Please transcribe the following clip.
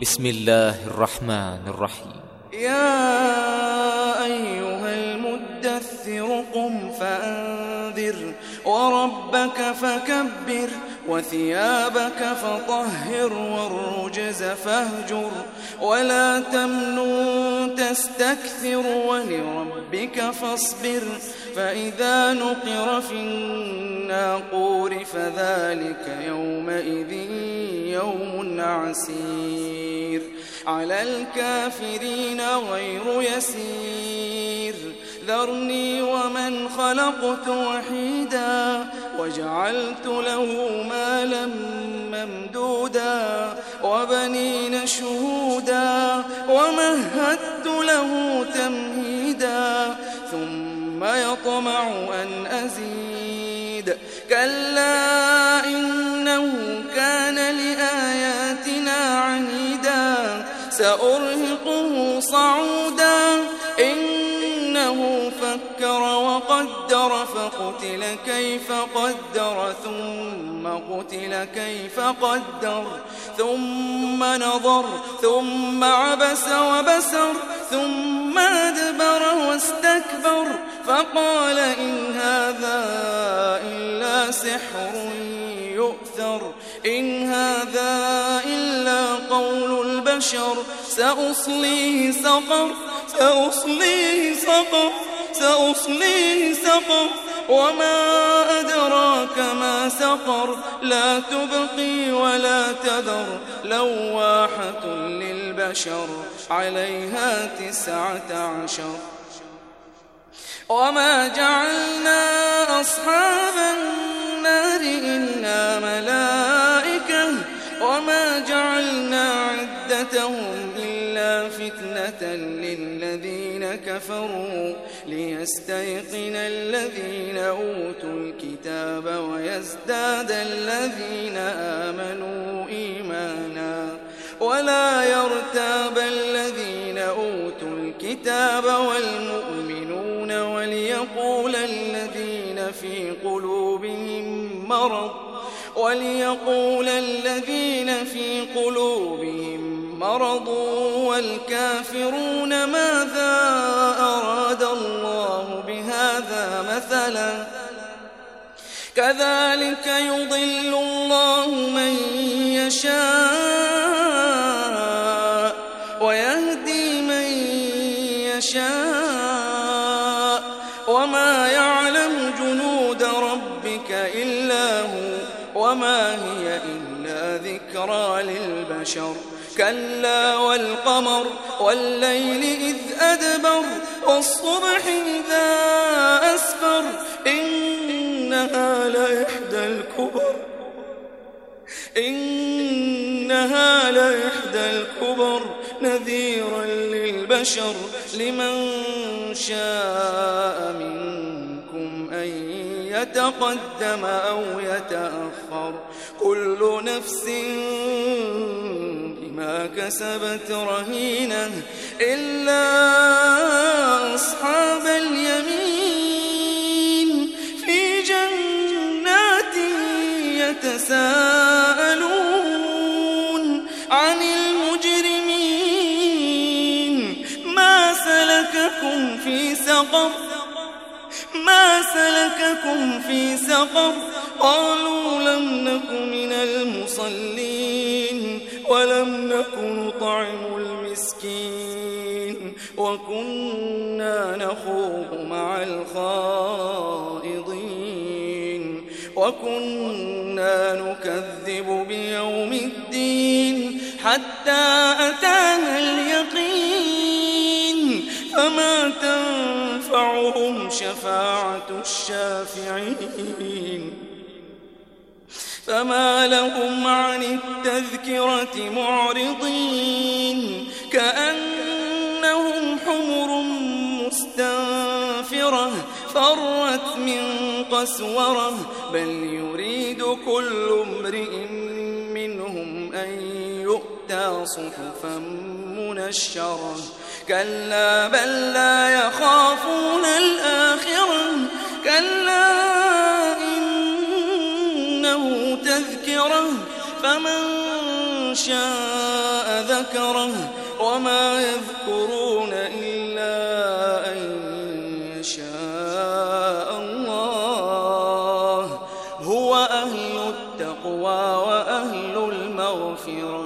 بسم الله الرحمن الرحيم. يا أيها المدثر قم فأنذر وربك فكبر وثيابك فطهر والرجز فاهجر ولا تمنن تستكثر ولربك فاصبر فإذا نقر في الناقور فذلك يومئذ يوم عسير على الكافرين غير يسير ذرني ومن خلقت وحيدا وجعلت له مالا ممدودا وبنين شهودا ومهدت له تمهيدا ثم يطمع أن أزيد كلا إنه كان لآياتنا عنيدا سأرهقه صعودا إنه فكر وقدر فقتل كيف قدر ثم قتل كيف قدر ثم نظر ثم عبس وبسر ثم أدبر واستكبر فقال إن هذا إلا سحر يؤثر إن هذا إلا قول البشر سأصليه سقر وما أدراك ما سقر لا تبقي ولا تذر لواحة للبشر عليها 19 وما جعلنا أصحاب النار إلا ملائكة وما جعلنا عدتهم إلا فتنة للذين كفروا ليستيقن الذين أوتوا الكتاب ويزداد الذين آمنوا إيمانا ولا يرتاب الذين أوتوا الكتاب والمؤمنون وليقول الذين في قلوبهم مرض والكافرون ماذا أراد الله بهذا مثلا كذلك يضل الله من يشاء ويهدي من يشاء وما يعلم جنود ربك إلا هو وما هي إلا ذكرى للبشر كلا والقمر والليل إذ أدبر والصبح إذا أسفر إنها لإحدى الكبر نذيرا للبشر لمن شاء منكم أن يتقدم أو يتأخر كل نفس بما كسبت رهينة إلا أصحاب اليمين في جنات يتساءلون عن المجرمين ما سلككم في سقر قالوا لم نك من المصلين ولم نك نطعم المسكين وكنا نخوض مع الخائضين وكنا نكذب بيوم الدين حتى أتانا اليقين فما تنفعهم شفاعة الشافعين فما لهم عن التذكرة معرضين كأنهم حمر مستنفرة فرت من قسورة بل يريد كل امرئ منهم أن يؤتى صحفا منشرة كلا بل لا يخافون الآخرة كلا إنه تذكرة فمن شاء ذكره وما يذكرون إلا أن يشاء الله هو أهل التقوى وأهل المغفرة